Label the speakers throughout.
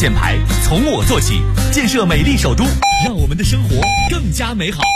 Speaker 1: 建牌，从我做起，建设美丽首都，让我们的生活更加美好。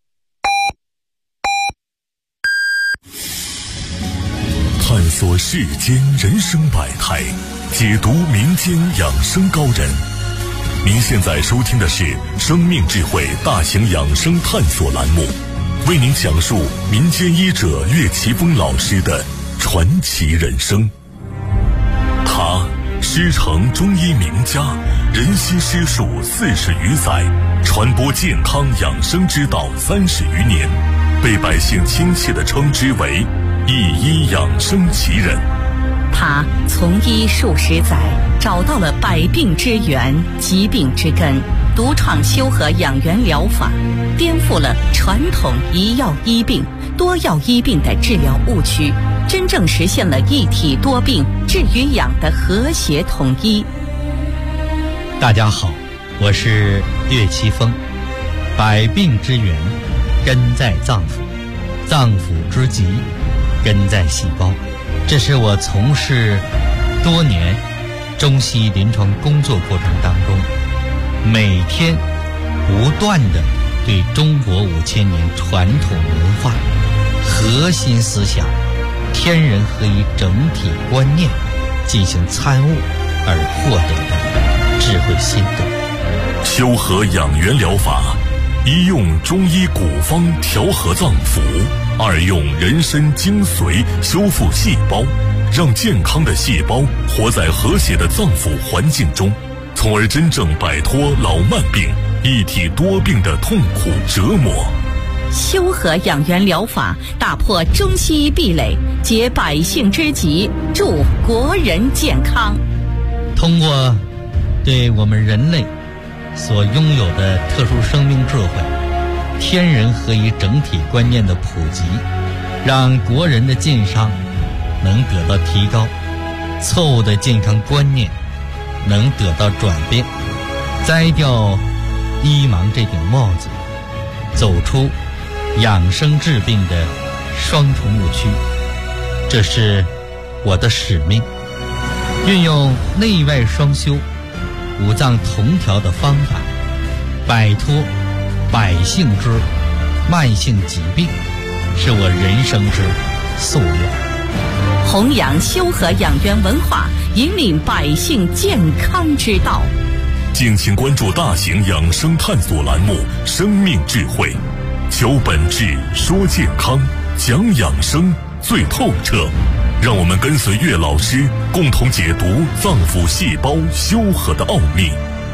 Speaker 2: 探索世间人生百态，解读民间养生高人。您现在收听的是生命智慧大型养生探索栏目，为您讲述民间医者岳奇峰老师的传奇人生。他师承中医名家，人心师术40余载，传播健康养生之道30余年，被百姓亲切地称之为一医养生奇人。
Speaker 3: 他从医数十载，找到了百病之源、疾病之根，独创修和养元疗法，颠覆了传统一药医病、多药医病的治疗误区，真正实现了一体多病、治与养的和谐统一。
Speaker 4: 大家好，我是岳奇峰。百病之源根在脏腑，脏腑之疾根在细胞。这是我从事多年中西临床工作过程当中，每天不断地对中国5000年传统文化、核心思想、天人合一整体观念进行参悟而获得的智慧心得。
Speaker 2: 修和养元疗法，一用中医古方调和脏腑，二用人参精髓修复细胞，让健康的细胞活在和谐的脏腑环境中，从而真正摆脱老慢病、一体多病的痛苦折磨。
Speaker 3: 修和养元疗法打破中西医壁垒，解百姓之急，助国人健康。
Speaker 4: 通过对我们人类所拥有的特殊生命智慧、天人合一整体观念的普及，让国人的健康能得到提高，错误的健康观念能得到转变，摘掉医盲这顶帽子，走出养生治病的双重误区。这是我的使命，运用内外双修、五脏同调的方法，摆脱百姓之慢性疾病，是我人生之夙愿。
Speaker 3: 弘扬修和养元文化，引领百姓健康之道。
Speaker 2: 敬请关注大型养生探索栏目《生命智慧》，求本质，说健康，讲养生最透彻。让我们跟随岳老师，共同解读脏腑细胞修和的奥秘。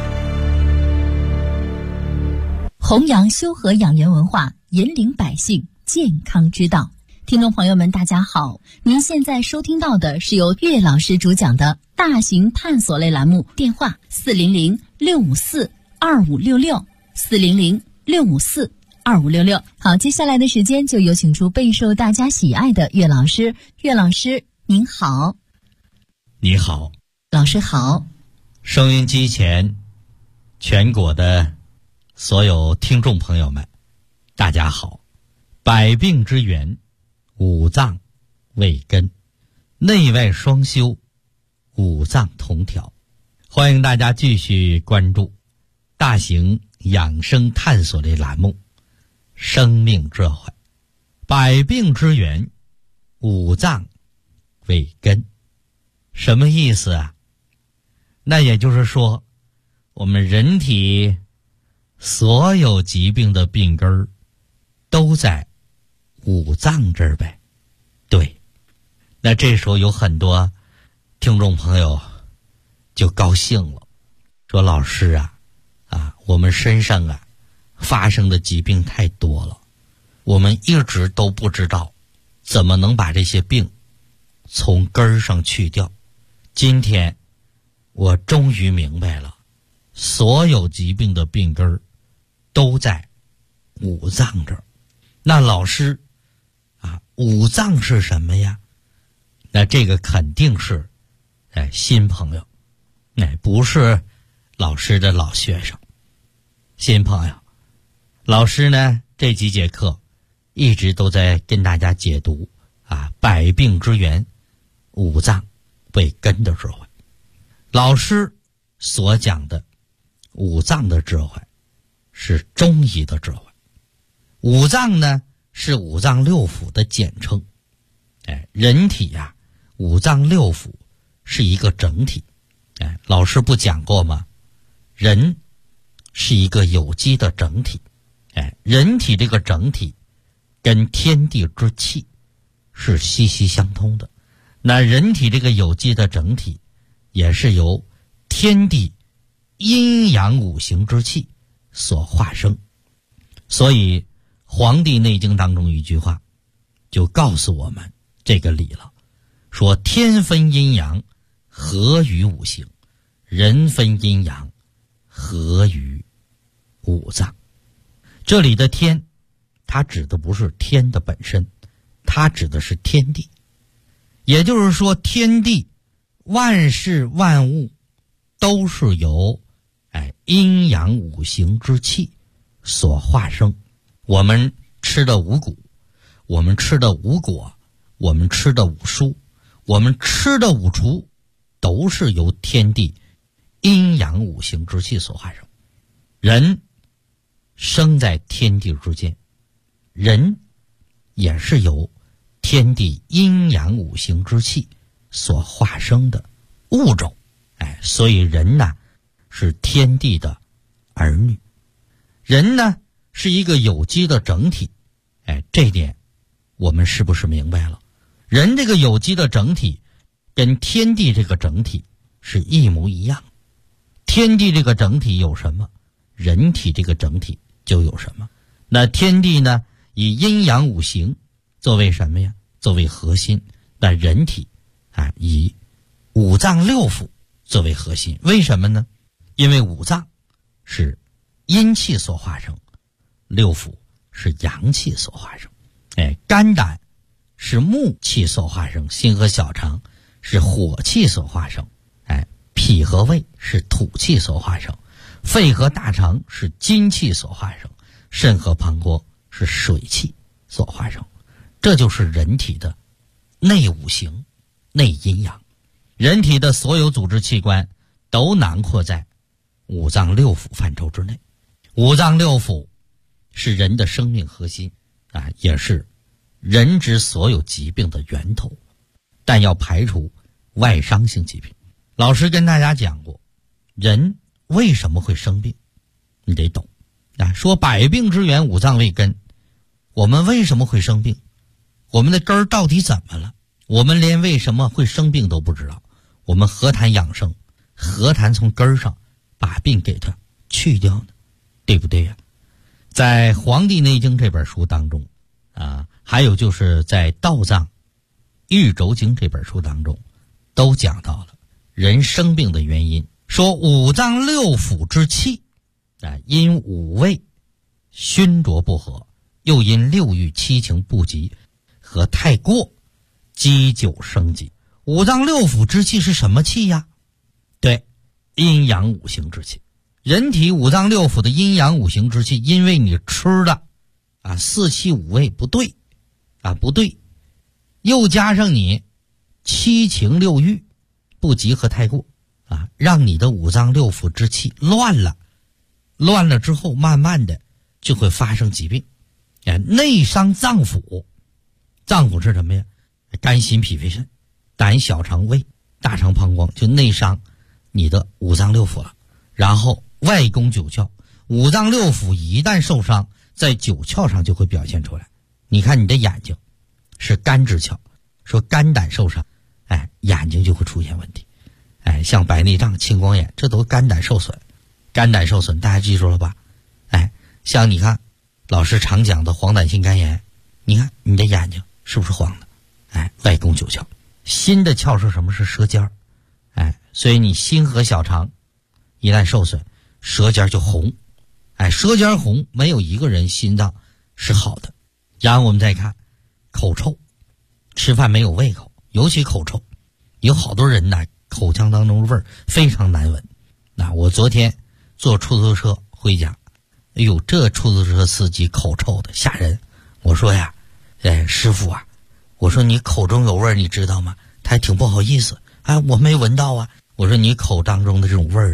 Speaker 5: 弘扬修和养元文化，引领百姓健康之道。听众朋友们，大家好，您现在收听到的是由岳老师主讲的大型探索类栏目，电话400-654-2566，400-654-2566。好，接下来的时间就有请出备受大家喜爱的岳老师。岳老师您好。
Speaker 4: 你好。
Speaker 5: 老师好。
Speaker 4: 收音机前全国的所有听众朋友们，大家好。百病之源，五脏为根，内外双修，五脏同调。欢迎大家继续关注大型养生探索类栏目生命智慧。百病之源，五脏为根。什么意思啊？那也就是说，我们人体所有疾病的病根儿都在五脏这儿呗。对，那这时候有很多听众朋友就高兴了，说老师啊，我们身上发生的疾病太多了，我们一直都不知道怎么能把这些病从根儿上去掉。今天我终于明白了，所有疾病的病根儿都在五脏这儿。那老师五脏是什么呀？那这个肯定是新朋友，不是老师的老学生。新朋友，老师呢这几节课一直都在跟大家解读百病之源，五脏为根的智慧。老师所讲的五脏的智慧是中医的智慧。五脏呢是五脏六腑的简称。人体呀，五脏六腑是一个整体。老师不讲过吗？人是一个有机的整体。人体这个整体跟天地之气是息息相通的。那人体这个有机的整体也是由天地阴阳五行之气所化生。所以《黄帝内经》当中一句话就告诉我们这个理了，说天分阴阳，合于五行；人分阴阳，合于五脏。这里的天，它指的不是天的本身，它指的是天地。也就是说，天地万事万物都是由阴阳五行之气所化生。我们吃的五谷，我们吃的五果，我们吃的五蔬，我们吃的五畜，都是由天地阴阳五行之气所化生。人生在天地之间，人也是由天地阴阳五行之气所化生的物种。所以人呢是天地的儿女，人呢是一个有机的整体。这点我们是不是明白了？人这个有机的整体跟天地这个整体是一模一样。天地这个整体有什么，人体这个整体就有什么。那天地呢以阴阳五行作为什么呀？作为核心。那人体以五脏六腑作为核心。为什么呢？因为五脏是阴气所化生，六腑是阳气所化生。肝胆是木气所化生，心和小肠是火气所化生。脾和胃是土气所化生，肺和大肠是金气所化生，肾和膀胱是水气所化生。这就是人体的内五行、内阴阳。人体的所有组织器官都囊括在五脏六腑范畴之内。五脏六腑是人的生命核心，也是人之所有疾病的源头。但要排除外伤性疾病。老师跟大家讲过，人为什么会生病，你得懂。说百病之源五脏为根，我们为什么会生病？我们的根儿到底怎么了？我们连为什么会生病都不知道，我们何谈养生，何谈从根儿上把病给它去掉呢？对不对呀？在《黄帝内经》这本书当中还有就是在《道藏玉轴经》这本书当中都讲到了人生病的原因。说五脏六腑之气因五味熏浊不和，又因六欲七情不及和太过，积久生疾。五脏六腑之气是什么气呀？对，阴阳五行之气。人体五脏六腑的阴阳五行之气，因为你吃的四气五味不对不对，又加上你七情六欲不及和太过让你的五脏六腑之气乱了之后，慢慢的就会发生疾病。内伤脏腑，脏腑是什么呀？肝心脾肺肾，胆小肠胃大肠膀胱，就内伤你的五脏六腑了。然后外攻九窍，五脏六腑一旦受伤，在九窍上就会表现出来。你看你的眼睛是肝之窍，说肝胆受伤眼睛就会出现问题。像白内障、青光眼，这都肝胆受损。肝胆受损大家记住了吧？像你看老师常讲的黄疸性肝炎，你看你的眼睛是不是黄的？外攻九窍。心的窍是什么？是舌尖儿。所以你心和小肠一旦受损，舌尖就红。舌尖红，没有一个人心脏是好的。然后我们再看口臭，吃饭没有胃口，尤其口臭，有好多人口腔当中味儿非常难闻。我昨天坐出租车回家，这出租车司机口臭的吓人。我说呀，师傅我说你口中有味儿，你知道吗？他还挺不好意思。我没闻到我说你口当中的这种味儿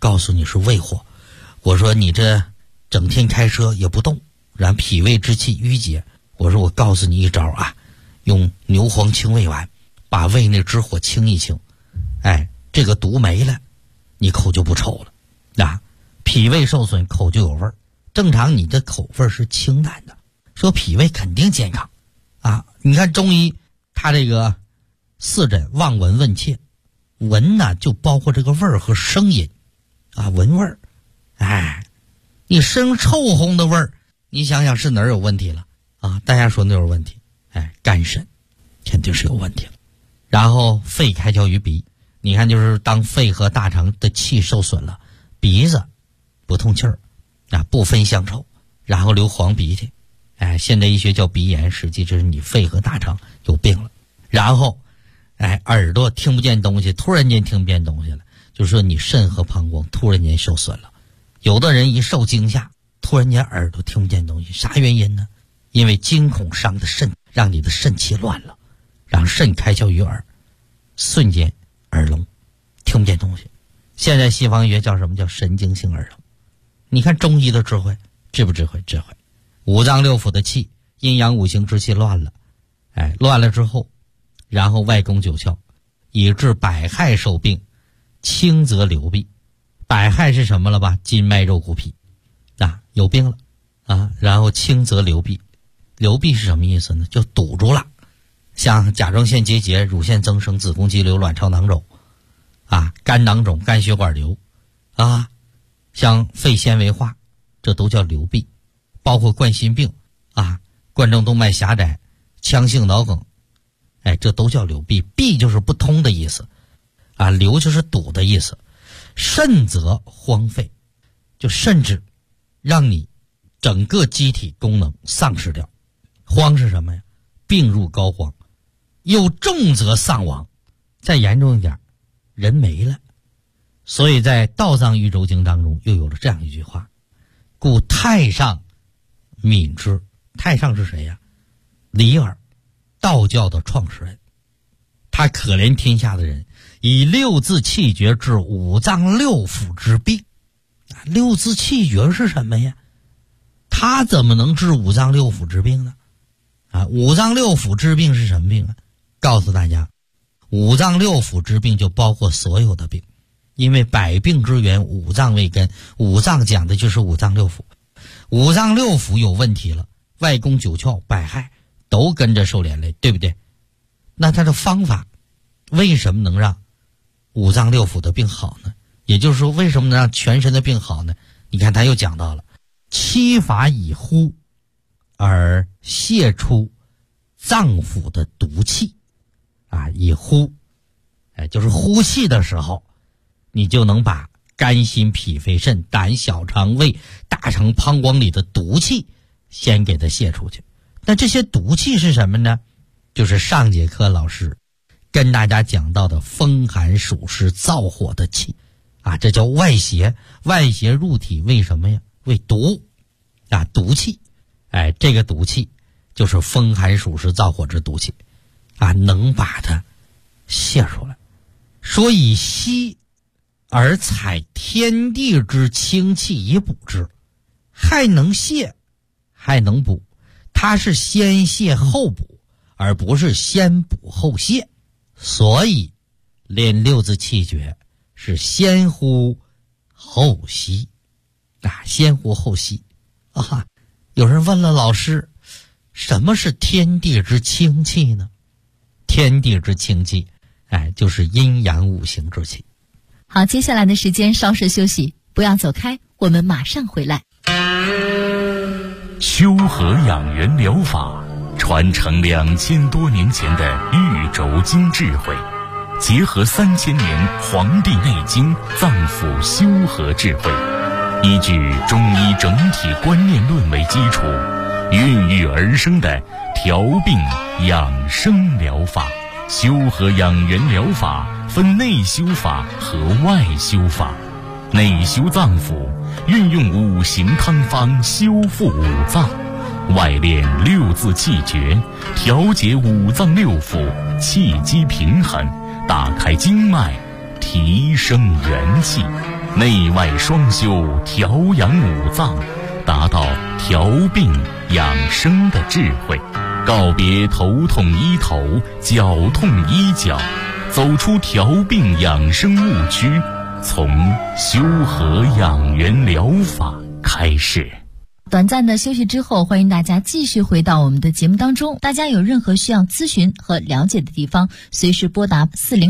Speaker 4: 告诉你是胃火。我说你这整天开车也不动，然脾胃之气郁结。我说我告诉你一招啊，用牛黄清胃丸把胃内之火清一清，这个毒没了，你口就不臭了啊。脾胃受损，口就有味儿。正常你的口味是清淡的，说脾胃肯定健康啊。你看中医它这个四诊望闻问切，闻呢就包括这个味儿和声音啊，闻味儿。你生臭烘的味儿，你想想是哪儿有问题了啊？大家说哪有问题？肝肾肯定是有问题了。然后肺开窍于鼻，你看就是当肺和大肠的气受损了，鼻子不通气儿啊，不分香臭，然后流黄鼻涕，现代医学叫鼻炎，实际这是你肺和大肠有病了。然后耳朵听不见东西，突然间听不见东西了，就是说你肾和膀胱突然间受损了。有的人一受惊吓，突然间耳朵听不见东西，啥原因呢？因为惊恐伤的肾，让你的肾气乱了，让肾开窍于耳，瞬间耳聋，听不见东西。现在西方医学叫什么？叫神经性耳聋。你看中医的智慧，智不智慧？智慧。五脏六腑的气，阴阳五行之气乱了，乱了之后，然后外攻九窍，以致百害受病，轻则流弊。百害是什么了吧？筋脉肉骨皮啊，有病了啊。然后轻则流弊，流弊是什么意思呢？就堵住了，像甲状腺结节、乳腺增生、子宫肌瘤、卵巢囊肿啊，肝囊肿、肝血管瘤啊，像肺纤维化，这都叫流弊。包括冠心病啊，冠状动脉狭窄、腔性脑梗，这都叫流弊。弊就是不通的意思啊，流就是堵的意思。甚则荒废，就甚至让你整个机体功能丧失掉。荒是什么呀？病入膏肓。又重则丧亡，再严重一点，人没了。所以在《道藏喻州经》当中又有了这样一句话：故太上悯之。太上是谁呀？李耳，道教的创始人。他可怜天下的人，以六字气绝治五脏六腑之病。六字气绝是什么呀？他怎么能治五脏六腑之病呢？五脏六腑之病是什么病啊？告诉大家，五脏六腑之病就包括所有的病，因为百病之源五脏为根，五脏讲的就是五脏六腑。五脏六腑有问题了，外攻九窍，百害都跟着受连累，对不对？那他的方法为什么能让五脏六腑的病好呢？也就是说，为什么能让全身的病好呢？你看他又讲到了七法以呼而泄出脏腑的毒气啊，以呼就是呼气的时候，你就能把肝心脾肺肾胆小肠胃大肠膀胱里的毒气先给它泄出去。那这些毒气是什么呢？就是上节课老师跟大家讲到的风寒暑湿燥火的气啊，这叫外邪。外邪入体为什么呀？为毒啊，毒气。这个毒气就是风寒暑湿燥火之毒气啊，能把它泄出来。说以息而采天地之清气以补之，还能泄还能补。它是先泄后补，而不是先补后泄。所以练六字气绝是先呼后吸啊，先呼后吸啊。有人问了老师，什么是天地之清气呢？天地之清气就是阴阳五行之气。
Speaker 5: 好，接下来的时间稍事休息，不要走开，我们马上回来。
Speaker 2: 修和养元疗法传承2000多年前的玉轴经智慧，结合3000年《黄帝内经》脏腑修和智慧，依据中医整体观念论为基础，孕育而生的调病养生疗法。修和养元疗法分内修法和外修法。内修脏腑，运用五行汤方修复五脏；外练六字气诀，调节五脏六腑，气机平衡，打开经脉，提升元气。 内外双修，调养五脏，达到调病养生的智慧，告别头痛医头、脚痛医脚，走出调病养生误区，从修和养元疗法开始。
Speaker 5: 短暂的休息之后，欢迎大家继续回到我们的节目当中。大家有任何需要咨询和了解的地方，随时拨打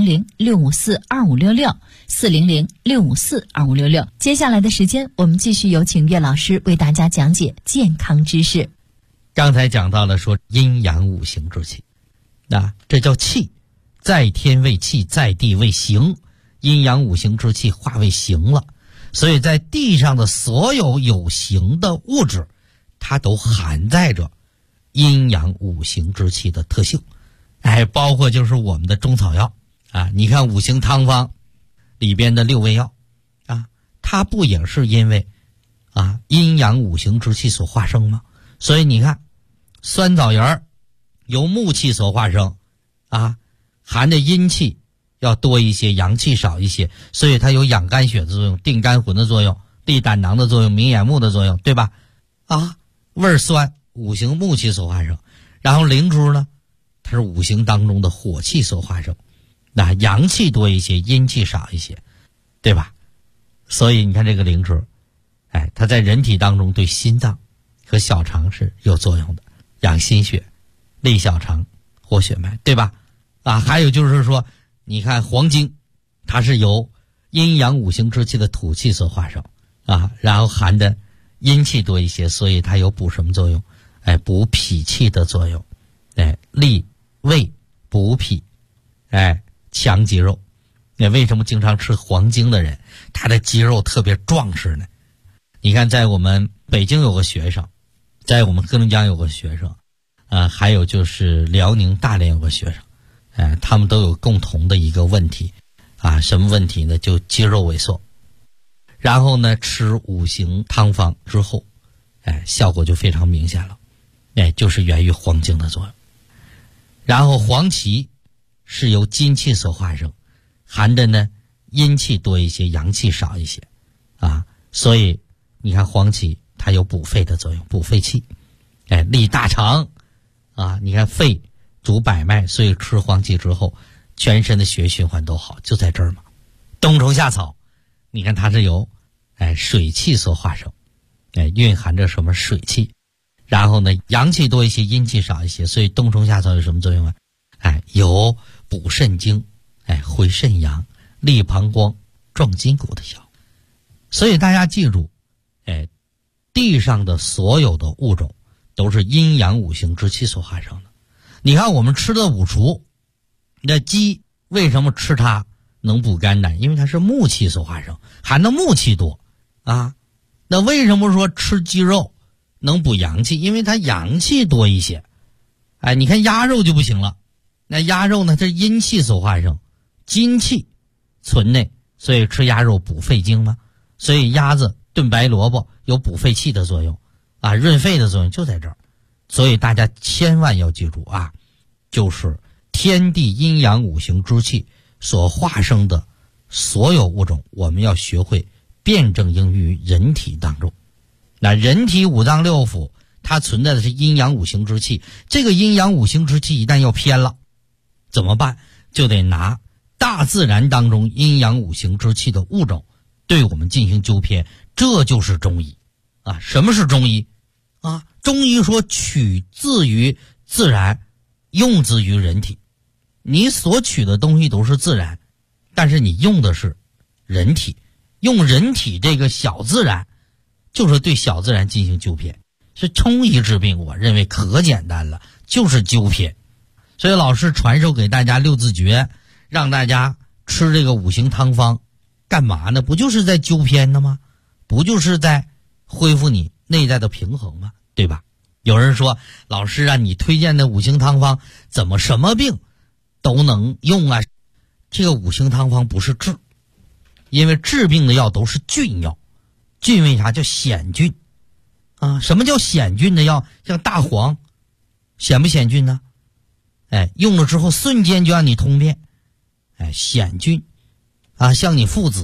Speaker 5: 400-654-2566，400-654-2566。接下来的时间，我们继续有请岳老师为大家讲解健康知识。
Speaker 4: 刚才讲到了说阴阳五行之气，这叫气，在天为气，在地为形，阴阳五行之气化为形了。所以在地上的所有有形的物质，它都含载着阴阳五行之气的特性，包括就是我们的中草药你看五行汤方里边的6味药它不也是因为阴阳五行之气所化生吗？所以你看酸枣仁由木气所化生含着阴气要多一些，阳气少一些，所以它有养肝血的作用，定肝魂的作用，利胆囊的作用，明眼目的作用，对吧？味酸，五行木气所化生。然后灵珠呢，它是五行当中的火气所化生，阳气多一些，阴气少一些，对吧？所以你看这个灵珠它在人体当中对心脏和小肠是有作用的，养心血，利小肠，活血脉，对吧？还有就是说你看黄精，它是由阴阳五行之气的土气所化生然后含的阴气多一些，所以它有补什么作用？补脾气的作用，利胃补脾，强肌肉。为什么经常吃黄精的人他的肌肉特别壮实呢？你看在我们北京有个学生，在我们黑龙江有个学生还有就是辽宁大连有个学生，他们都有共同的一个问题什么问题呢？就肌肉萎缩。然后呢，吃五行汤方之后效果就非常明显了，就是源于黄精的作用。然后黄芪是由金气所化生，含的呢阴气多一些，阳气少一些所以你看黄芪它有补肺的作用，补肺气，利大肠你看肺主百脉，所以吃黄芪之后全身的血液循环都好，就在这儿嘛。冬虫夏草你看它是由水气所化生，蕴含着什么水气，然后呢阳气多一些，阴气少一些，所以冬虫夏草有什么作用有补肾精，回肾阳，利膀胱，壮筋骨的效果。所以大家记住地上的所有的物种都是阴阳五行之气所化生的。你看我们吃的五畜，那鸡为什么吃它能补肝胆？因为它是木气所化生，含的木气多那为什么说吃鸡肉能补阳气？因为它阳气多一些。你看鸭肉就不行了，那鸭肉呢它是阴气所化生，金气存内，所以吃鸭肉补肺经嘛。所以鸭子炖白萝卜有补肺气的作用润肺的作用就在这儿。所以大家千万要记住就是天地阴阳五行之气所化生的所有物种，我们要学会辩证应用于人体当中。那人体五脏六腑它存在的是阴阳五行之气，这个阴阳五行之气一旦要偏了怎么办？就得拿大自然当中阴阳五行之气的物种对我们进行纠偏，这就是中医什么是中医中医说取自于自然，用之于人体。你所取的东西都是自然，但是你用的是人体，用人体这个小自然，就是对小自然进行纠偏。是中医治病，我认为可简单了，就是纠偏。所以老师传授给大家六字诀，让大家吃这个五行汤方干嘛呢？不就是在纠偏的吗？不就是在恢复你内在的平衡吗？对吧？有人说老师你推荐的五行汤方怎么什么病都能用这个五行汤方不是治，因为治病的药都是菌药。菌为啥叫显菌什么叫显菌的药？像大黄显不显菌呢？用了之后瞬间就让你通便显菌像你父子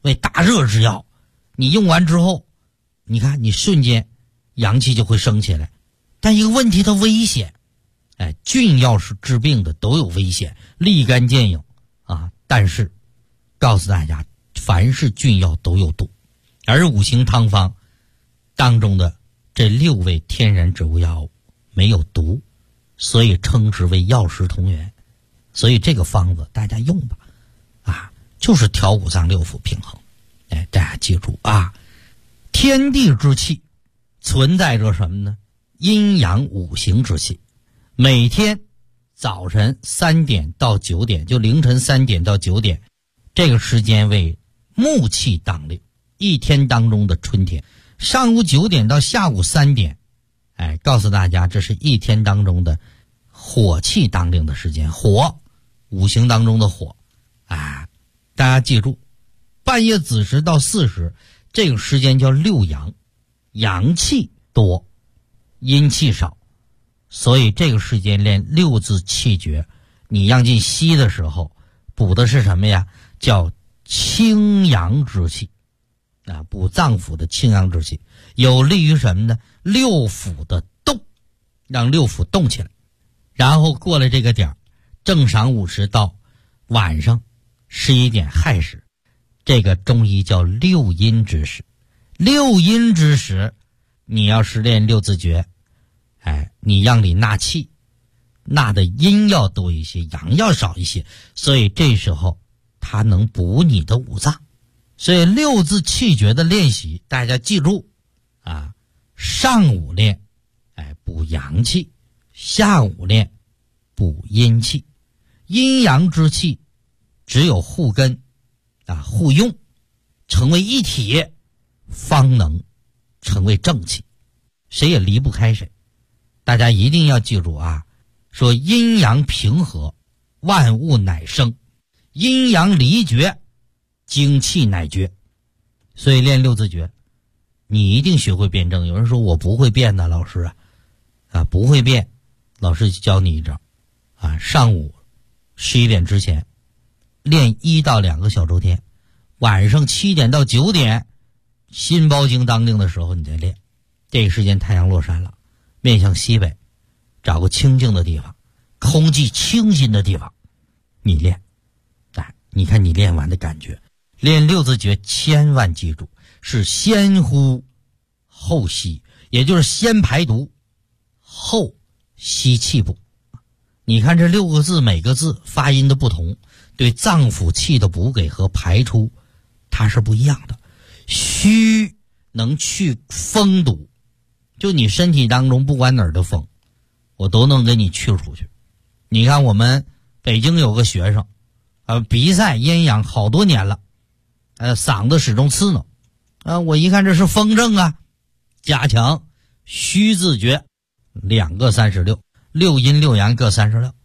Speaker 4: 为大热之药。你用完之后，你看你瞬间阳气就会升起来。但一个问题，它危险。菌药是治病的，都有危险，立竿见影啊。但是告诉大家，凡是菌药都有毒，而五行汤方当中的这6味天然植物药物没有毒，所以称之为药食同源。所以这个方子大家用吧，就是调五脏六腑平衡。大家记住啊，天地之气存在着什么呢？阴阳五行之气。每天早晨3点到9点，就凌晨3点到9点，这个时间为木气当令，一天当中的春天。上午9点到下午3点，告诉大家这是一天当中的火气当令的时间。火，五行当中的火，大家记住，半夜子时到巳时，这个时间叫6阳，阳气多，阴气少。所以这个时间练6字气诀，你让进西的时候补的是什么呀？叫清阳之气补脏腑的清阳之气，有利于什么呢？6腑的动，让6腑动起来。然后过了这个点儿，正晌午时到晚上11点亥时，这个中医叫6阴之时。6阴之时，你要是练6字诀，你让里纳气，纳的阴要多一些，阳要少一些，所以这时候它能补你的五脏。所以6字气诀的练习，大家记住上午练补阳气，下午练补阴气。阴阳之气只有互根互用，成为一体，方能成为正气，谁也离不开谁。大家一定要记住说阴阳平和，万物乃生；阴阳离绝，精气乃绝。所以练6字诀，你一定学会辩证。有人说我不会辩的，老师不会辩，老师教你一招上午11点之前练1到2个小周天，晚上7点到9点心包经当令的时候你再练。这个时间太阳落山了，面向西北，找个清静的地方，空气清新的地方，你练。你看你练完的感觉。练6字诀千万记住，是先呼后吸，也就是先排毒后吸气补。你看这6个字，每个字发音的不同，对脏腑气的补给和排出它是不一样的。虚能去风毒，就你身体当中不管哪儿的风，我都能给你去出去。你看我们北京有个学生鼻塞咽痒好多年了，嗓子始终刺挠我一看这是风症加强虚字诀2个36，6阴6阳各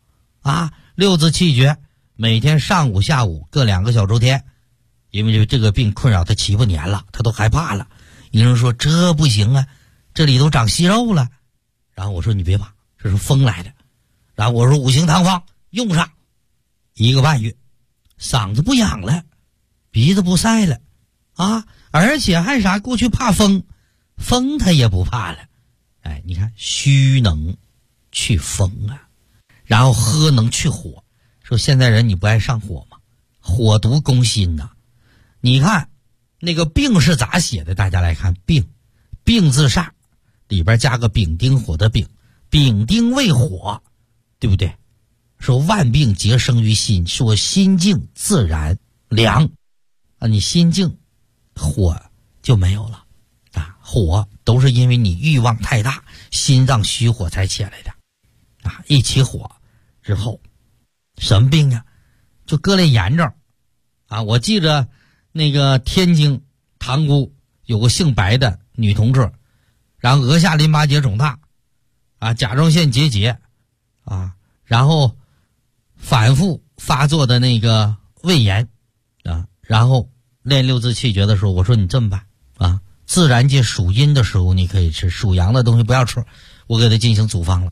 Speaker 4: 366字气诀，每天上午下午各2个小周天。因为这个病困扰他7、8年了，他都害怕了。医生说这不行这里都长息肉了。然后我说你别怕，这是风来的。然后我说五行汤方用上1个半月，嗓子不痒了，鼻子不塞了而且还啥？过去怕风他也不怕了。你看虚能去风然后喝能去火。说现在人你不爱上火吗？火毒攻心你看那个病是咋写的？大家来看病字煞里边加个丙丁火的丙，丙丁为火，对不对？说万病皆生于心，说心静自然凉你心静火就没有了火都是因为你欲望太大，心脏虚火才起来的一起火之后什么病就各类炎症我记着那个天津塘沽有个姓白的女同志，然后额下淋巴结肿大甲状腺结节然后反复发作的那个胃炎然后练6字气诀的时候，我说你这么办自然界属阴的食物你可以吃，属阳的东西不要吃，我给他进行组方了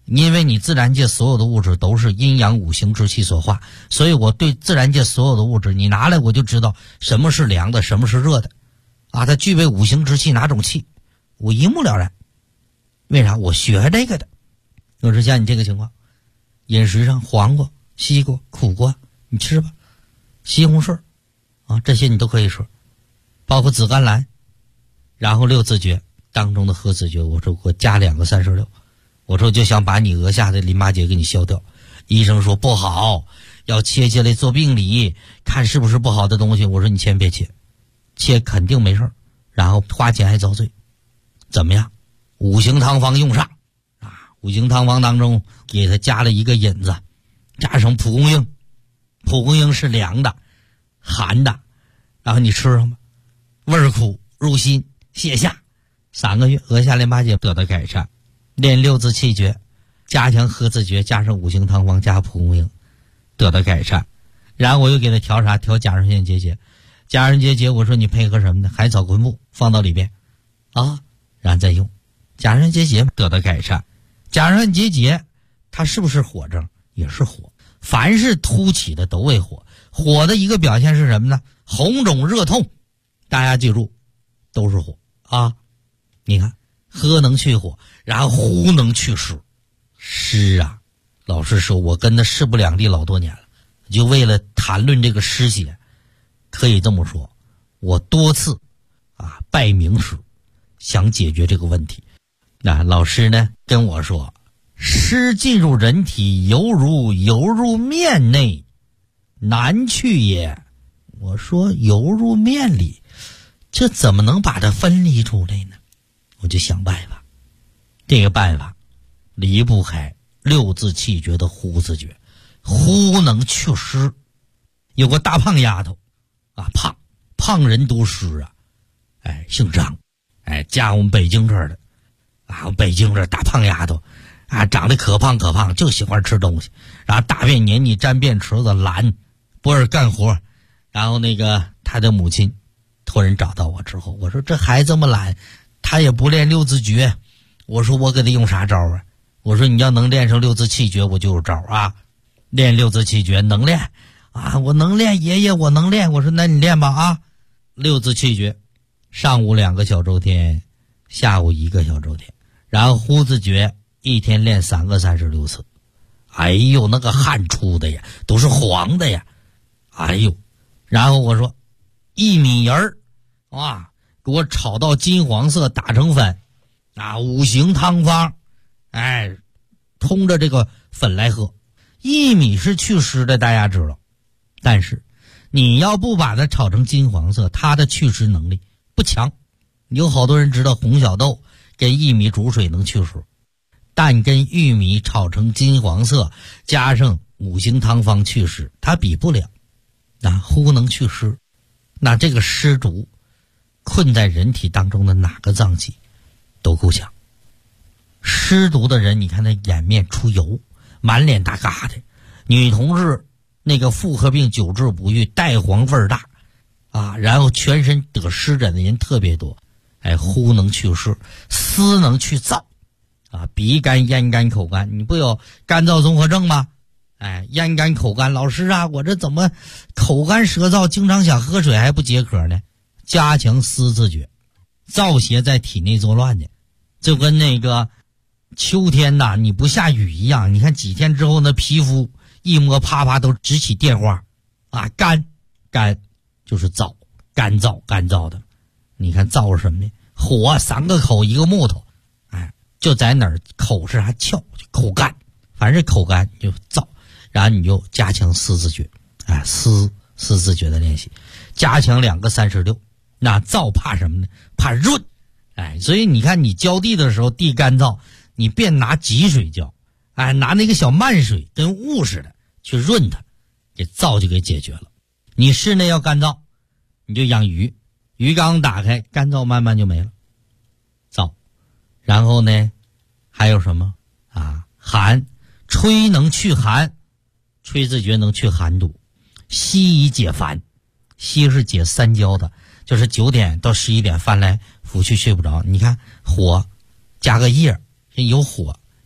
Speaker 4: 因为你自然界所有的物质都是阴阳五行之气所化，所以我对自然界所有的物质你拿来我就知道什么是凉的，什么是热的啊，它具备五行之气哪种气，我一目了然。为啥？我学这个的。就是像你这个情况，饮食上黄瓜、西瓜、苦瓜你吃吧，西红柿啊这些你都可以吃，包括紫甘蓝，然后六字诀当中的合子诀，我说我加2个36，我说就想把你额下的淋巴结给你消掉。医生说不好，要切下来做病理，看是不是不好的东西。我说你千别切，切肯定没事，然后花钱还遭罪。怎么样？五行汤方用上啊！五行汤方当中给他加了一个引子，加上蒲公英。蒲公英是凉的、寒的，然后你吃上吧，味儿苦，入心，泻下，3个月额下淋巴结得到改善。练6字气诀，加强合子诀，加上五行汤方加蒲公英，得到改善。然后我又给他调啥？调甲状腺结节。甲状腺结节我说你配合什么呢？海草昆布放到里边啊，然后再用。甲状腺结节得到改善。甲状腺结节它是不是火症？也是火。凡是突起的都为火。火的一个表现是什么呢？红肿热痛，大家记住都是火啊。你看喝能去火，然后呼能去湿。湿啊，老实说我跟他势不两立老多年了，就为了谈论这个湿邪，可以这么说，我多次拜名师想解决这个问题。那老师呢跟我说，湿进入人体犹如游入面内，难去也。我说游入面里，这怎么能把它分离出来呢？我就想办法。这个办法离不开6字气诀的呼字诀。呼能去湿。有个大胖丫头啊，胖人都湿啊，姓张，家我们北京这儿的啊，北京这大胖丫头啊，长得可胖，就喜欢吃东西，然后大便黏腻，沾便池子，懒，不爱干活。然后他的母亲托人找到我之后，我说这孩子这么懒，他也不练6字诀。我说我给他用啥招啊？我说你要能练成6字气诀，我就有招啊。练6字气诀能练啊，我能练，爷爷我能练。我说那你练吧啊。6字气诀，上午2个小周天，下午1个小周天，然后呼字诀一天练3个36次。哎呦，那个汗出的呀，都是黄的呀。哎呦，然后我说薏米仁儿啊，给我炒到金黄色，打成粉啊，五行汤方，通着这个粉来喝。薏米是祛湿的，大家知道，但是你要不把它炒成金黄色，它的祛湿能力不强。有好多人知道红小豆跟薏米煮水能祛湿，但跟玉米炒成金黄色，加上五行汤方祛湿，它比不了。呼能祛湿，那这个湿毒困在人体当中的哪个脏器都够呛。湿毒的人，你看他眼面出油，满脸大疙瘩。女同志那个妇科病久治不愈，带黄味儿大啊，然后全身得湿疹的人特别多。呼能祛湿，思能去燥啊，鼻干、咽干、口干，你不有干燥综合症吗？咽干口干，老师啊，我这怎么口干舌燥，经常想喝水还不解渴呢？加强思字诀，燥邪在体内作乱的，就跟秋天呐，你不下雨一样。你看几天之后那皮肤一摸啪啪都直起电花啊，干就是燥，干燥的。你看燥是什么呢？火3个口1个木头，就在哪儿口是啥窍，口干，反正口干就燥。然后你就加强思字诀，思字诀的练习，加强2个36。那燥怕什么呢？怕润，所以你看你浇地的时候地干燥，你别拿急水浇，拿那个小慢水跟雾似的去润它，这燥就给解决了。你室内要干燥，你就养鱼，鱼缸打开，干燥慢慢就没了，燥。然后呢还有什么寒，吹能去寒，吹字诀能去寒毒。息以解烦，息是解三焦的，就是9点到11点翻来覆去睡不着。你看火加个叶，有火，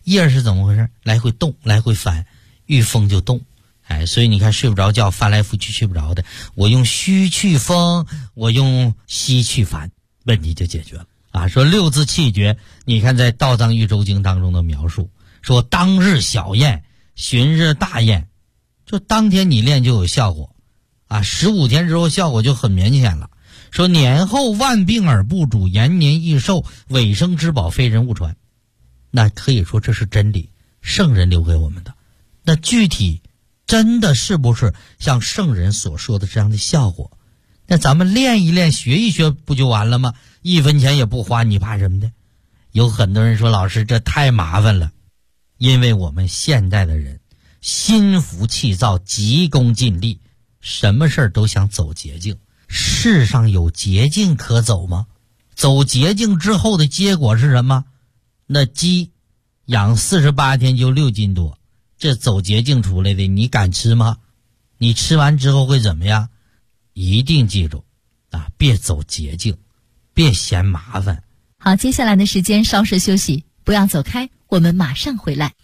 Speaker 4: 叶是怎么回事？来回动，来回翻，遇风就动。所以你看睡不着觉，翻来覆去睡不着的，我用虚去风，我用息去翻，问题就解决了说六字气诀，你看在《道藏喻州经》当中的描述，说当日小验，旬日大验，就当天你练就有效果15天之后效果就很明显了。说年后万病而不主，延年益寿，尾生之宝非人勿传。那可以说这是真理，圣人留给我们的。那具体真的是不是像圣人所说的这样的效果？那咱们练一练，学一学不就完了吗？1分钱也不花，你怕什么的？有很多人说老师这太麻烦了，因为我们现代的人心浮气躁，急功近利，什么事儿都想走捷径。世上有捷径可走吗？走捷径之后的结果是什么？那鸡养48天就6斤多，这走捷径出来的，你敢吃吗？你吃完之后会怎么样？一定记住别走捷径，别嫌麻烦。
Speaker 5: 好，接下来的时间稍事休息，不要走开，我们马上回来。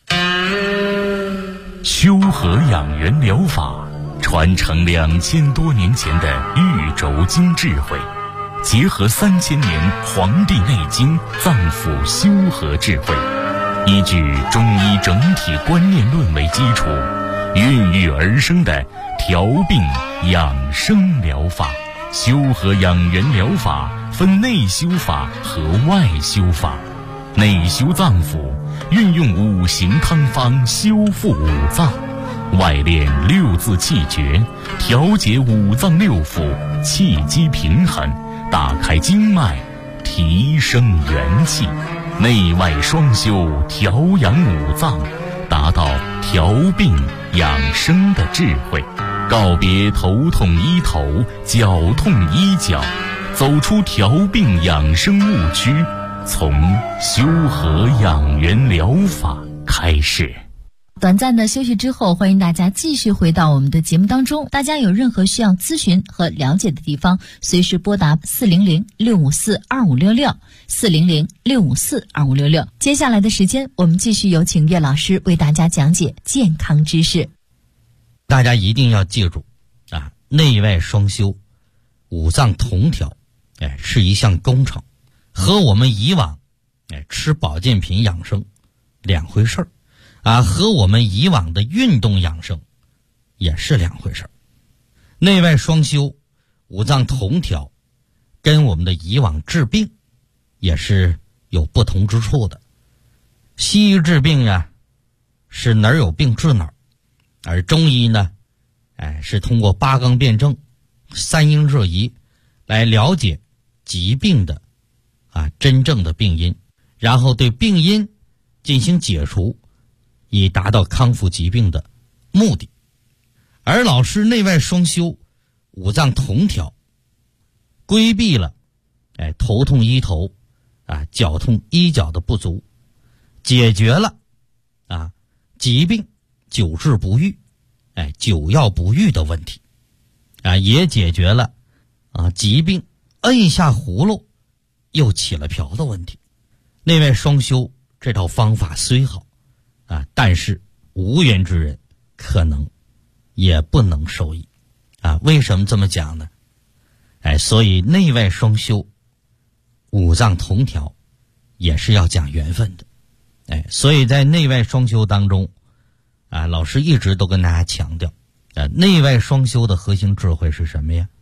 Speaker 2: 修和养元疗法传承2000多年前的玉轴经智慧，结合3000年《黄帝内经》脏腑修和智慧，依据中医整体观念论为基础，孕育而生的调病养生疗法。修和养元疗法分内修法和外修法。内修脏腑，运用5行汤方修复5脏；外练6字气诀，调节5脏6腑，气机平衡，打开经脉，提升元气。内外双修，调养5脏，达到调病养生的智慧。告别头痛医头，脚痛医脚，走出调病养生误区，从修和养元疗法开始。
Speaker 5: 短暂的休息之后，欢迎大家继续回到我们的节目当中。大家有任何需要咨询和了解的地方，随时拨打400-654-2566 400-654-2566。接下来的时间，我们继续有请岳老师为大家讲解健康知识。
Speaker 4: 大家一定要记住内外双修，5脏同调是一项工程，和我们以往吃保健品养生两回事和我们以往的运动养生也是两回事。内外双修，5脏同调，跟我们的以往治病也是有不同之处的。西医治病是哪儿有病治哪儿，而中医呢是通过8纲辩证、3因摄疑来了解疾病的真正的病因，然后对病因进行解除，以达到康复疾病的目的。而老师内外双修，5脏同调，规避了头痛医头脚痛医脚的不足，解决了疾病久治不愈久药不愈的问题也解决了疾病摁下葫芦又起了瓢的问题。内外双修这套方法虽好但是无缘之人可能也不能受益为什么这么讲呢？所以内外双修，5脏同调也是要讲缘分的所以在内外双修当中老师一直都跟大家强调内外双修的核心智慧是什么呀？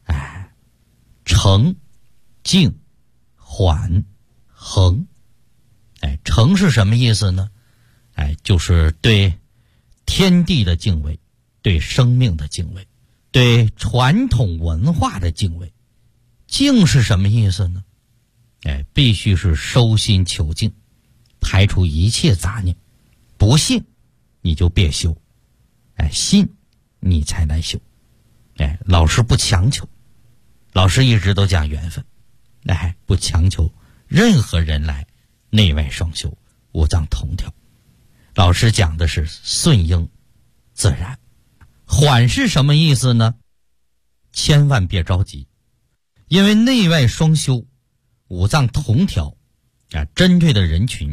Speaker 4: 诚、静、缓、恒。诚是什么意思呢？就是对天地的敬畏，对生命的敬畏，对传统文化的敬畏。静是什么意思呢？必须是收心求静，排除一切杂念。不信你就别修，信你才来修。老师不强求，老师一直都讲缘分，不强求任何人来内外双修，5脏同调。老师讲的是顺应自然。缓是什么意思呢？千万别着急，因为内外双修，5脏同调针对的人群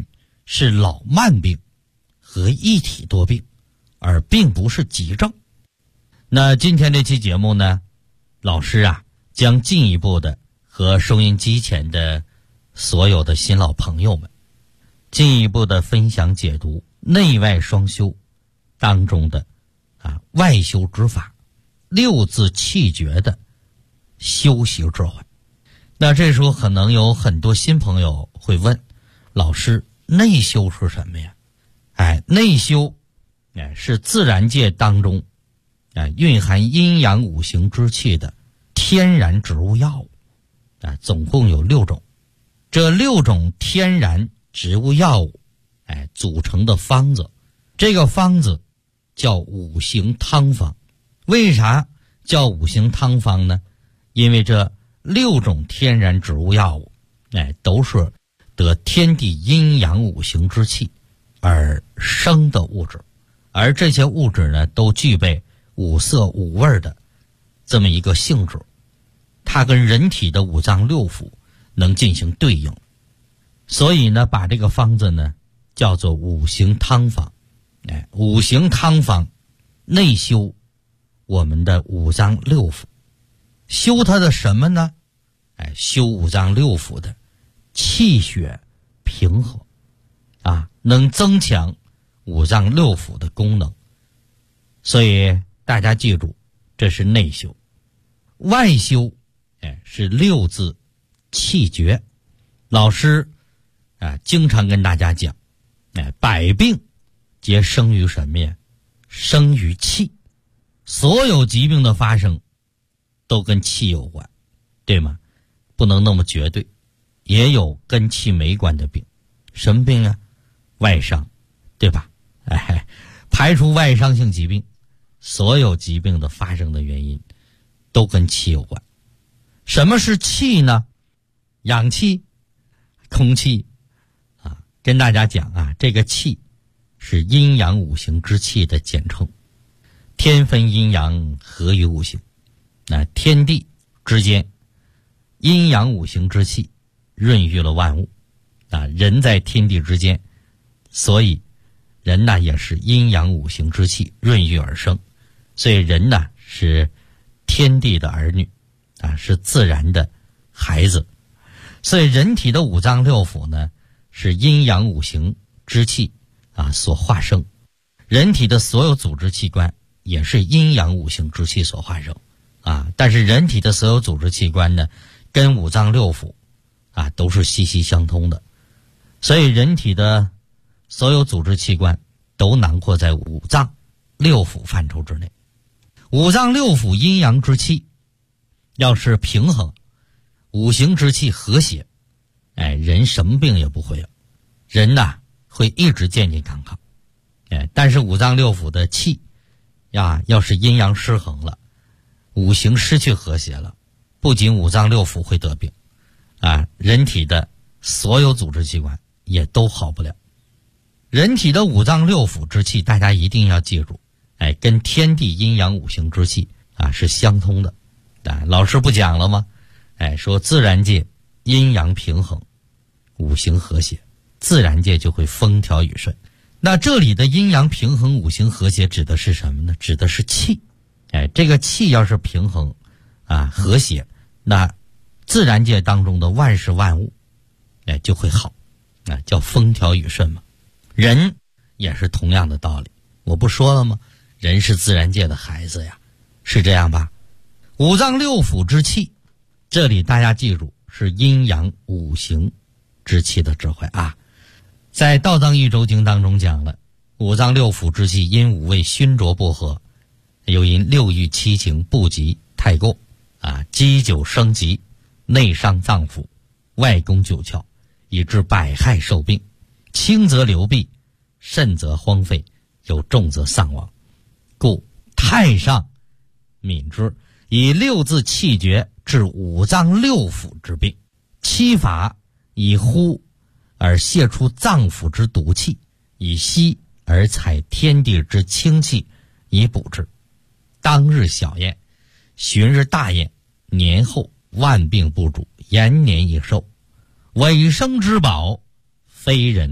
Speaker 4: 是老慢病和一体多病，而并不是急症。那今天这期节目呢，老师将进一步的和收音机前的所有的新老朋友们进一步的分享解读内外双修当中的外修之法，6字气诀的修习智慧。那这时候可能有很多新朋友会问，老师，内修是什么呀？内修是自然界当中蕴含阴阳五行之气的天然植物药物总共有6种。这6种天然植物药物组成的方子，这个方子叫五行汤方。为啥叫五行汤方呢？因为这6种天然植物药物都是得天地阴阳五行之气而生的物质，而这些物质呢都具备5色5味的这么一个性质，它跟人体的5脏6腑能进行对应，所以呢把这个方子呢叫做五行汤方。五行汤方内修我们的5脏6腑，修它的什么呢？修5脏6腑的气血平和能增强5脏6腑的功能。所以大家记住，这是内修。外修是6字气诀。老师经常跟大家讲百病皆生于什么呀？生于气。所有疾病的发生都跟气有关，对吗？不能那么绝对，也有跟气没关的病。什么病啊？外伤，对吧？排除外伤性疾病，所有疾病的发生的原因都跟气有关。什么是气呢？氧气、空气跟大家讲这个气是阴阳五行之气的简称。天分阴阳，合于五行。天地之间阴阳五行之气润育了万物人在天地之间，所以人也是阴阳五行之气润育而生。所以人是天地的儿女是自然的孩子。所以人体的5脏6腑呢是阴阳五行之气所化生，人体的所有组织器官也是阴阳五行之气所化生但是人体的所有组织器官呢跟5脏6腑都是息息相通的。所以人体的所有组织器官都囊括在5脏6腑范畴之内。5脏6腑阴阳之气要是平衡，五行之气和谐，人什么病也不会有，人会一直健健康康。但是5脏6腑的气要是阴阳失衡了，五行失去和谐了，不仅5脏6腑会得病人体的所有组织器官也都好不了。人体的5脏6腑之气，大家一定要记住跟天地阴阳五行之气是相通的。老师不讲了吗？说自然界阴阳平衡，五行和谐，自然界就会风调雨顺。那这里的阴阳平衡五行和谐指的是什么呢？指的是气。这个气要是平衡和谐，那自然界当中的万事万物就会好，叫风调雨顺嘛。人也是同样的道理，我不说了吗？人是自然界的孩子呀，是这样吧？5脏6腑之气，这里大家记住是阴阳五行之气的智慧在《道藏一周经》当中讲了，5脏6腑之气因五味熏浊不和，又因6欲7情不及太过积久生疾，内伤脏腑，外攻九窍，以致百害受病，轻则流弊，甚则荒废，有重则丧亡。故太上敏之，以6字气诀治5脏6腑之病，7法以呼而泄出脏腑之毒气，以息而采天地之清气，以补之。当日小宴，旬日大宴，年后万病不主，延年益寿。尾生之宝，非人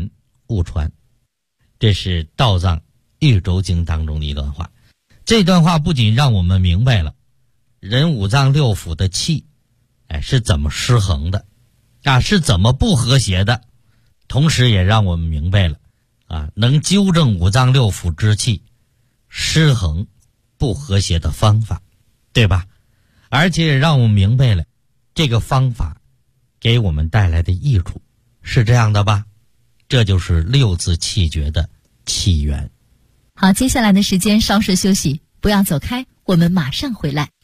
Speaker 4: 误传。这是《道藏豫州经》当中的一段话。这段话不仅让我们明白了人五脏六腑的气是怎么失衡的是怎么不和谐的，同时也让我们明白了能纠正五脏六腑之气失衡不和谐的方法，对吧？而且也让我们明白了这个方法给我们带来的益处，是这样的吧？这就是六字气诀的起源。
Speaker 5: 好，接下来的时间稍事休息，不要走开，我们马上回来。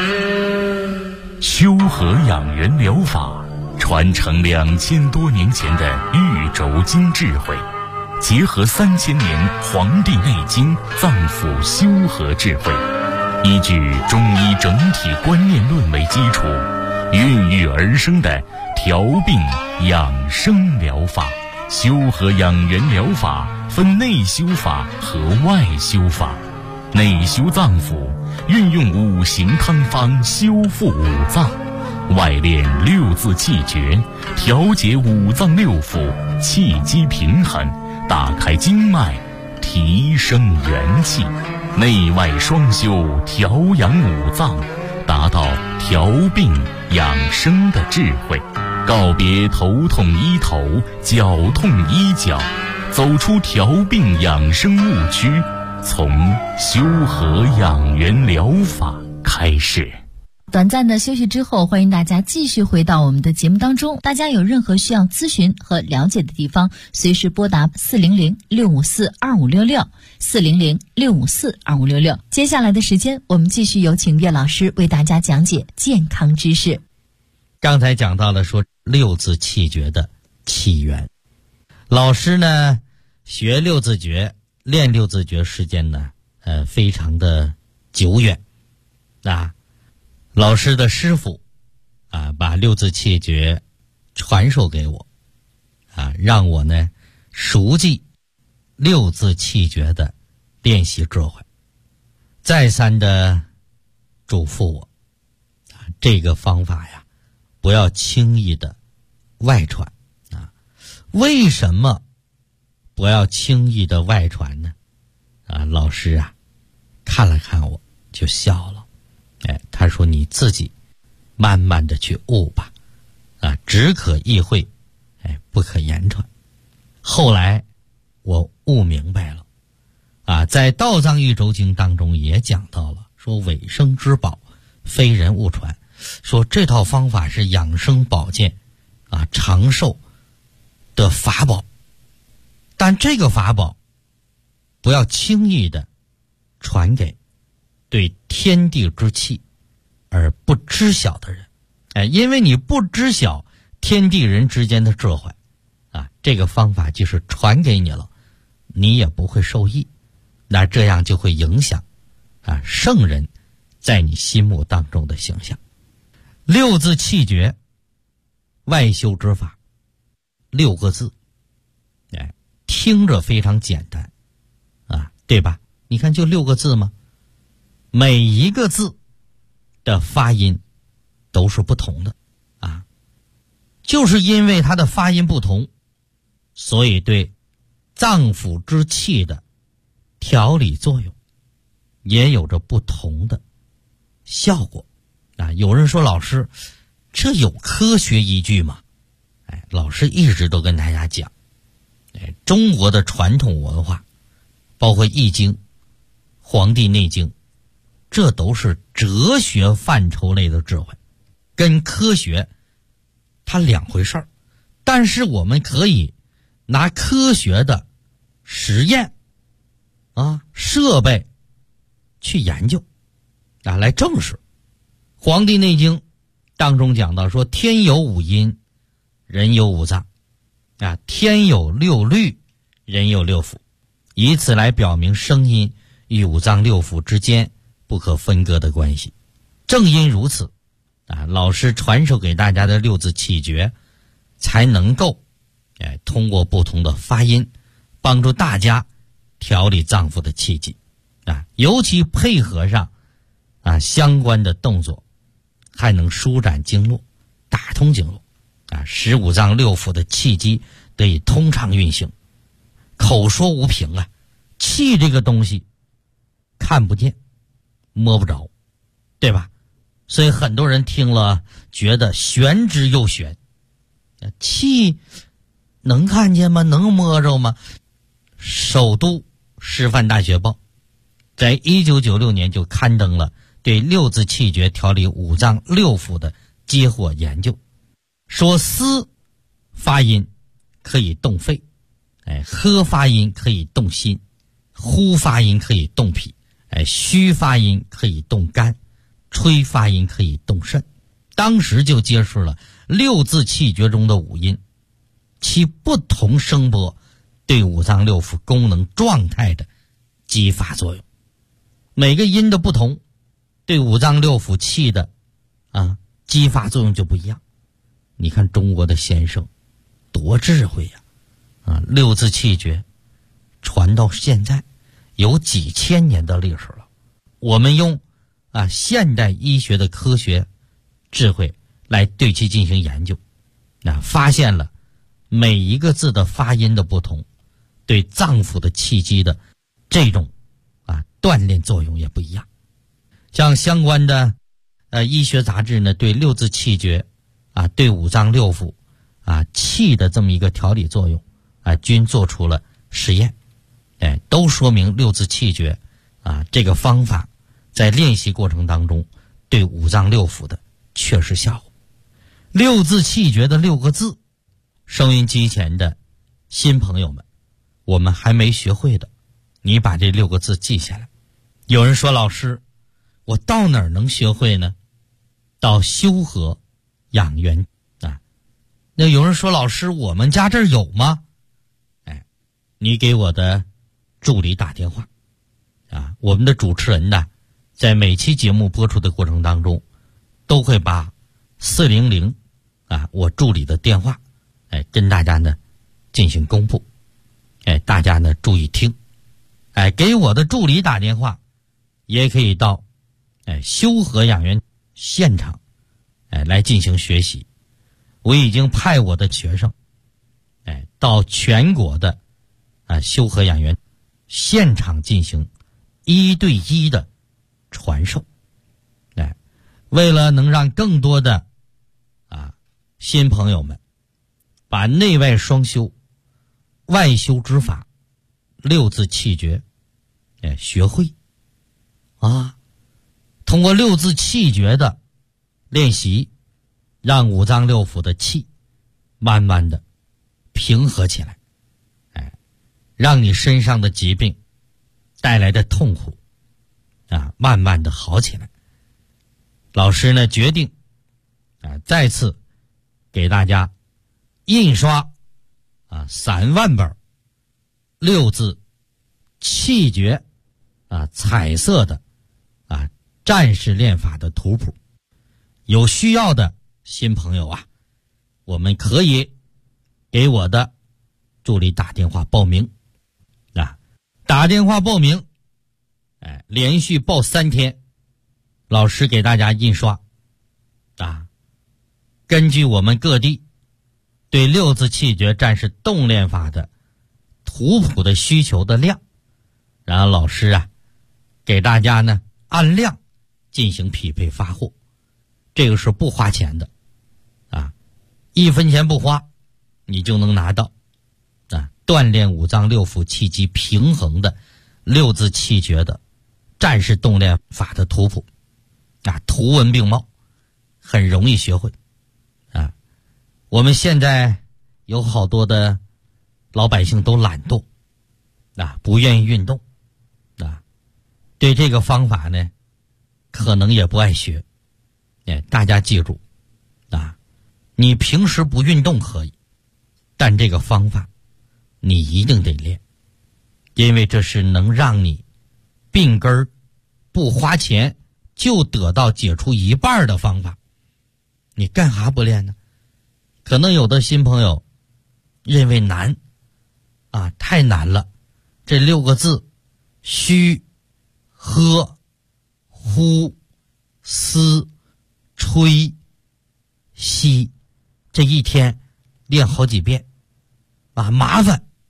Speaker 2: 修和养元疗法传承2000多年前的豫州经智慧，结合3000年《黄帝内经》脏腑修和智慧，依据中医整体观念论为基础，孕育而生的调病养生疗法。修和养元疗法分内修法和外修法。内修脏腑，运用5行汤方修复五脏；外练6字气诀，调节五脏六腑，气机平衡，打开经脉，提升元气。内外双修，调养五脏，达到调病养生的智慧。告别头痛医头，脚痛医脚，走出调病养生误区，从修和养元疗法开始。
Speaker 5: 短暂的休息之后，欢迎大家继续回到我们的节目当中。大家有任何需要咨询和了解的地方，随时拨打400-654-2566 400-654-2566。接下来的时间，我们继续有请岳老师为大家讲解健康知识。
Speaker 4: 刚才讲到了说六字气诀的起源，老师呢学六字诀练六字诀时间呢非常的久远老师的师傅把六字气诀传授给我让我呢熟记六字气诀的练习智慧，再三的嘱咐我这个方法呀不要轻易的外传为什么不要轻易的外传呢？老师看了看我就笑了，他说你自己慢慢的去悟吧，只可意会，不可言传。后来我悟明白了，在《道藏豫州经》当中也讲到了，说尾生之宝，非人勿传。说这套方法是养生保健长寿的法宝，但这个法宝不要轻易的传给对天地之气而不知晓的人，因为你不知晓天地人之间的智慧这个方法即使传给你了，你也不会受益，那这样就会影响圣人在你心目当中的形象。六字气诀外修之法，6个字，听着非常简单对吧？你看就6个字吗？每一个字的发音都是不同的就是因为它的发音不同，所以对脏腑之气的调理作用也有着不同的效果有人说老师这有科学依据吗？老师一直都跟大家讲中国的传统文化包括易经、黄帝内经，这都是哲学范畴类的智慧，跟科学它两回事儿，但是我们可以拿科学的实验设备去研究来证实。黄帝内经当中讲到说，天有5阴，人有5脏天有6律，人有6腑，以此来表明声音与五脏六腑之间不可分割的关系。正因如此老师传授给大家的六字气诀才能够通过不同的发音帮助大家调理脏腑的气机尤其配合上相关的动作，还能舒展经络，打通经络使五脏六腑的气机得以通畅运行口说无凭啊，气这个东西看不见摸不着，对吧？所以很多人听了觉得玄之又玄，气能看见吗？能摸着吗？首都师范大学报在1996年就刊登了对六字气诀调理五脏六腑的结果研究，说思发音可以动肺，喝发音可以动心，呼发音可以动脾，虚发音可以动肝，吹发音可以动肾。当时就揭示了六字气诀中的五音其不同声波对五脏六腑功能状态的激发作用。每个音的不同，对五脏六腑气的激发作用就不一样。你看中国的先生多智慧呀！六字气诀传到现在有几千年的历史了。我们用现代医学的科学智慧来对其进行研究，发现了每一个字的发音的不同，对脏腑的气机的这种锻炼作用也不一样。像相关的医学杂志呢，对六字气诀对五脏六腑气的这么一个调理作用均做出了实验，都说明六字气诀这个方法在练习过程当中对五脏六腑的确实效果。六字气诀的6个字，收音机前的新朋友们，我们还没学会的，你把这6个字记下来。有人说，老师，我到哪儿能学会呢？到修和养元那有人说，老师，我们家这儿有吗？你给我的助理打电话我们的主持人呢，在每期节目播出的过程当中，都会把400我助理的电话跟大家呢进行公布，大家呢注意听，给我的助理打电话，也可以到修和养元现场来进行学习。我已经派我的学生到全国的修和养元现场进行1对1的传授。为了能让更多的新朋友们把内外双修、外修之法、六字气诀学会通过六字气诀的练习，让五脏六腑的气慢慢的平和起来，让你身上的疾病带来的痛苦慢慢的好起来。老师呢决定再次给大家印刷3万本六字气诀彩色的战士练法的图谱。有需要的新朋友我们可以给我的助理打电话报名打电话报名连续报3天，老师给大家印刷根据我们各地对六字气诀战士动练法的图谱的需求的量，然后老师给大家呢按量进行匹配发货，这个是不花钱的1分钱不花，你就能拿到锻炼五脏六腑气机平衡的六字气诀的战士动练法的图谱图文并茂，很容易学会我们现在有好多的老百姓都懒惰不愿意运动对这个方法呢可能也不爱学。大家记住你平时不运动可以，但这个方法你一定得练，因为这是能让你病根儿不花钱就得到解除一半的方法。你干哈不练呢？可能有的新朋友认为难太难了，这6个字虚、喝、呼、思、吹、吸，这一天练好几遍麻烦。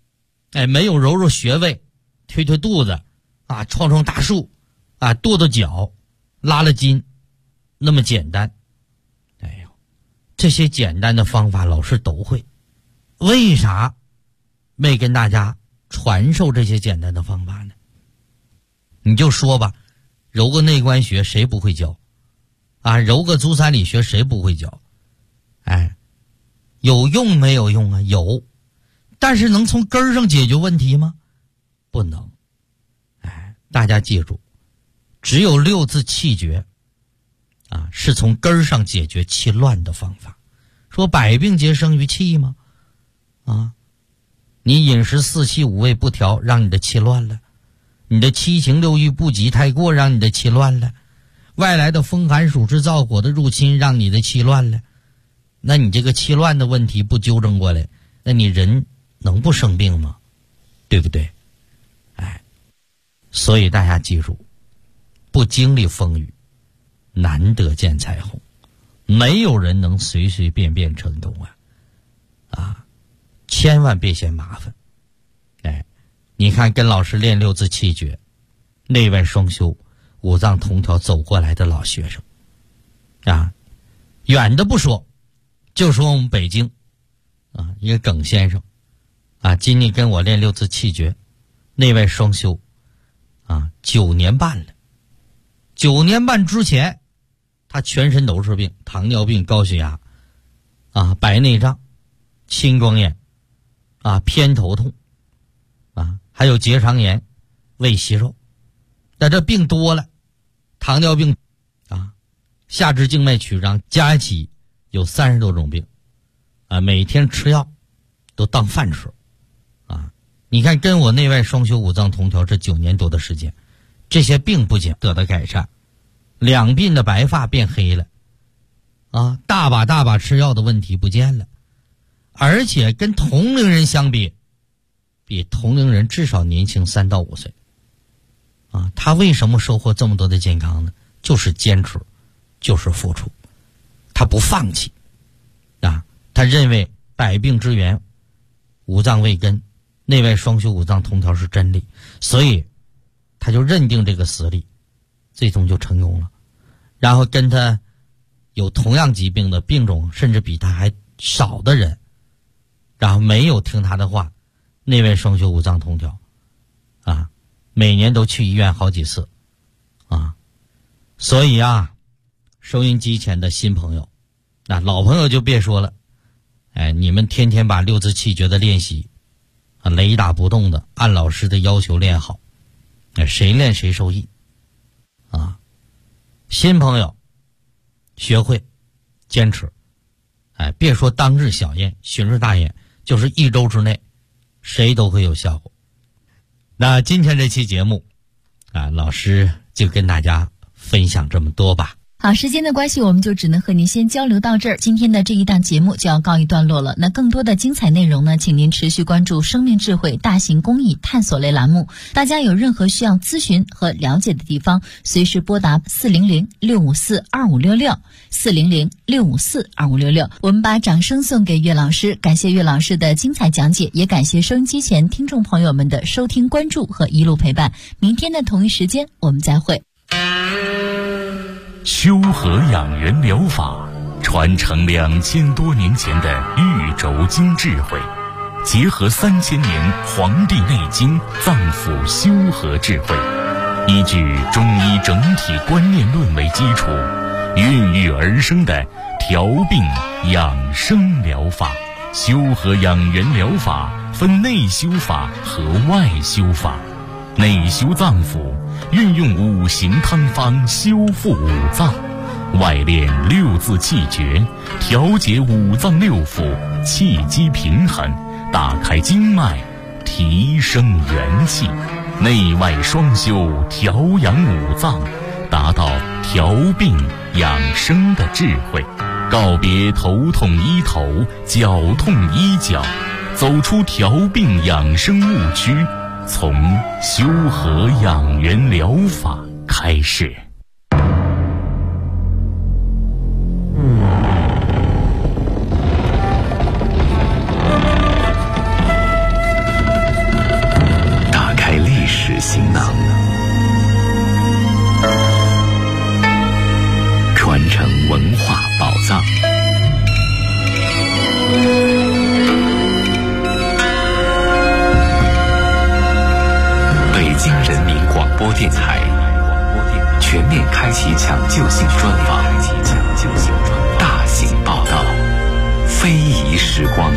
Speaker 4: 没有揉揉穴位，推推肚子啊，撞撞大树啊，跺跺脚，拉拉筋，那么简单。哎呦，这些简单的方法老师都会，为啥没跟大家传授这些简单的方法呢？你就说吧，揉个内关穴谁不会教啊？揉个足三里穴谁不会教？哎，有用没有用啊？有，但是能从根儿上解决问题吗？不能。哎，大家记住，只有6字气诀啊，是从根儿上解决气乱的方法。说百病皆生于气吗？啊，你饮食4气5味不调，让你的气乱了；你的7情6欲不及太过，让你的气乱了；外来的风寒暑湿燥火的入侵，让你的气乱了。那你这个气乱的问题不纠正过来，那你人能不生病吗？对不对？哎，所以大家记住，不经历风雨，难得见彩虹。没有人能随随便便成功啊！千万别嫌麻烦。哎，你看跟老师练6字气诀，内外双修，五脏同调走过来的老学生啊，远的不说，就说我们北京啊，一个耿先生啊，今年跟我练6字气诀，内外双修啊，9年半了。9年半之前，他全身都是病，糖尿病、高血压啊，白内障、青光眼啊，偏头痛啊，还有结肠炎、胃息肉。但这病多了，糖尿病啊，下肢静脉曲张，加起有30多种病啊，每天吃药都当饭吃啊。你看跟我内外双修五脏同调这9年多的时间，这些病不仅得到改善，两鬓的白发变黑了啊，大把吃药的问题不见了，而且跟同龄人相比，比同龄人至少年轻3到5岁啊。他为什么收获这么多的健康呢？就是坚持，就是付出，他不放弃啊。他认为百病之源五脏为根，内外双修五脏同调是真理，所以他就认定这个死理，最终就成功了。然后跟他有同样疾病的病种甚至比他还少的人，然后没有听他的话，内外双修五脏同调啊，每年都去医院好几次啊。所以啊，收音机前的新朋友，那老朋友就别说了，哎，你们天天把6字气诀的练习啊，雷打不动的按老师的要求练好，谁练谁受益啊。新朋友学会坚持，哎，别说当日小验旬日大验，就是1周之内谁都会有效果。那今天这期节目啊，老师就跟大家分享这么多吧。
Speaker 5: 好，时间的关系，我们就只能和您先交流到这儿。今天的这一档节目就要告一段落了。那更多的精彩内容呢，请您持续关注生命智慧大型公益探索类栏目。大家有任何需要咨询和了解的地方，随时拨打400-654-2566 400-654-2566。我们把掌声送给岳老师，感谢岳老师的精彩讲解，也感谢收音机前听众朋友们的收听关注和一路陪伴。明天的同一时间我们再会。
Speaker 2: 修和养元疗法传承2000多年前的玉轴经智慧，结合3000年《黄帝内经》脏腑修和智慧，依据中医整体观念论为基础，孕育而生的调病养生疗法。修和养元疗法分内修法和外修法。内修脏腑，运用5行汤方修复五脏；外练6字气诀，调节五脏六腑，气机平衡，打开经脉，提升元气。内外双修，调养五脏，达到调病养生的智慧。告别头痛医头，脚痛医脚，走出调病养生误区，从修和养元疗法开始。
Speaker 6: 就性专访，大型报道，非遗时光。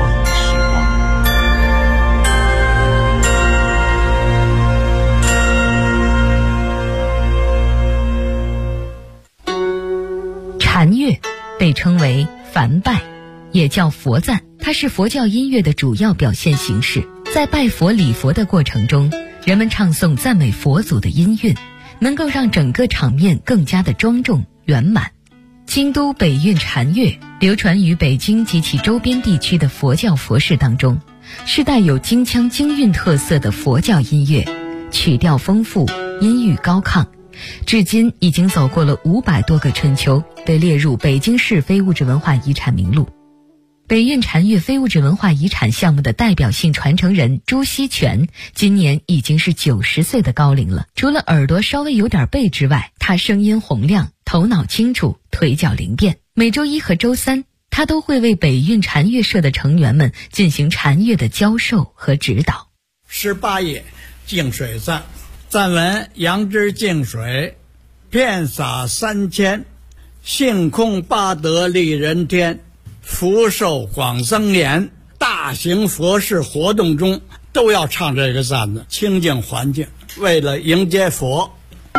Speaker 5: 禅乐被称为梵拜，也叫佛赞，它是佛教音乐的主要表现形式。在拜佛礼佛的过程中，人们唱诵赞美佛祖的音韵，能够让整个场面更加的庄重圆满。京都北韵禅乐流传于北京及其周边地区的佛教佛事当中，是带有京腔京韵特色的佛教音乐，曲调丰富，音域高亢，至今已经走过了500多个春秋，被列入北京市非物质文化遗产名录。北韵禅乐非物质文化遗产项目的代表性传承人朱锡全今年已经是90岁的高龄了。除了耳朵稍微有点背之外，他声音洪亮，头脑清楚，腿脚灵便。每周一和周三，他都会为北韵禅乐社的成员们进行禅乐的教授和指导。
Speaker 7: 18页净水赞，赞文：杨枝净水，遍洒3000，性空八德利人天，福寿广增延。大型佛事活动中都要唱这个赞的，清净环境，为了迎接佛。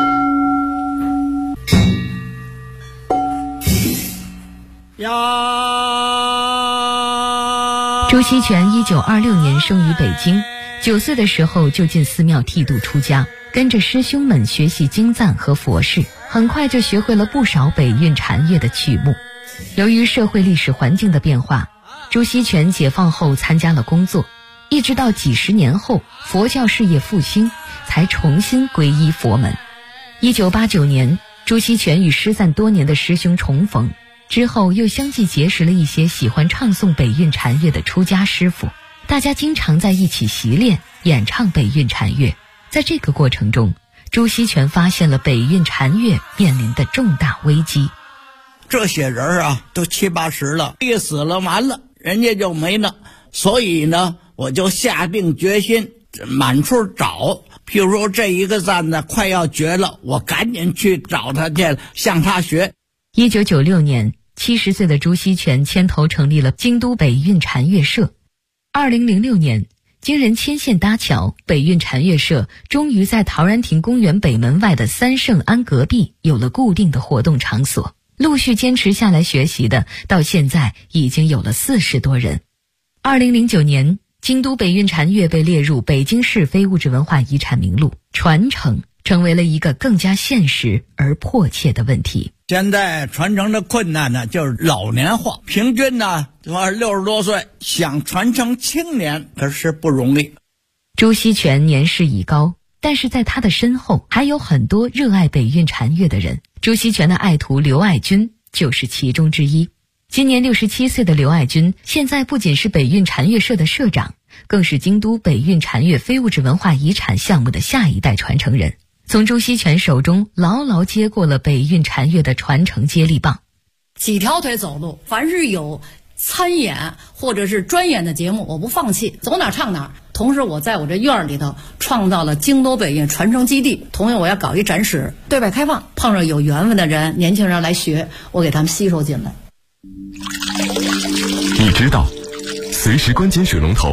Speaker 5: 朱锡全1926年生于北京，9岁的时候就进寺庙剃度出家，跟着师兄们学习经赞和佛事，很快就学会了不少北韵禅乐的曲目。由于社会历史环境的变化，朱锡全解放后参加了工作，一直到几十年后佛教事业复兴，才重新皈依佛门。1989年，朱锡全与失散多年的师兄重逢，之后又相继结识了一些喜欢唱诵北韵禅乐的出家师傅，大家经常在一起习练演唱北韵禅乐。在这个过程中，朱锡全发现了北韵禅乐面临的重大危机。
Speaker 7: 这些人啊都70、80了，一死了完了，人家就没了。所以呢，我就下定决心满处找，譬如说这一个赞呢快要绝了，我赶紧去找他去，向他学。
Speaker 5: 1996年，70岁的朱锡全牵头成立了京都北韵禅乐社。2006年，经人牵线搭桥，北韵禅乐社终于在陶然亭公园北门外的三圣庵隔壁有了固定的活动场所。陆续坚持下来学习的，到现在已经有了40多人。2009年，京都北韵禅乐被列入北京市非物质文化遗产名录，传承成为了一个更加现实而迫切的问题。
Speaker 7: 现在传承的困难呢，就是老年化，平均呢60多岁，想传承青年可是不容易。
Speaker 5: 朱锡全年事已高，但是在他的身后还有很多热爱北韵禅乐的人。朱锡全的爱徒刘爱军就是其中之一。今年67岁的刘爱军，现在不仅是北韵禅乐社的社长，更是京都北韵禅乐非物质文化遗产项目的下一代传承人，从朱锡全手中牢牢接过了北韵禅乐的传承接力棒。
Speaker 8: 几条腿走路，凡是有参演或者是专演的节目，我不放弃，走哪唱哪。同时我在我这院里头创造了京都北韵传承基地，同样我要搞一展示，对外开放，碰上有缘分的人，年轻人来学，我给他们吸收进来。
Speaker 2: 你知道随时关紧水龙头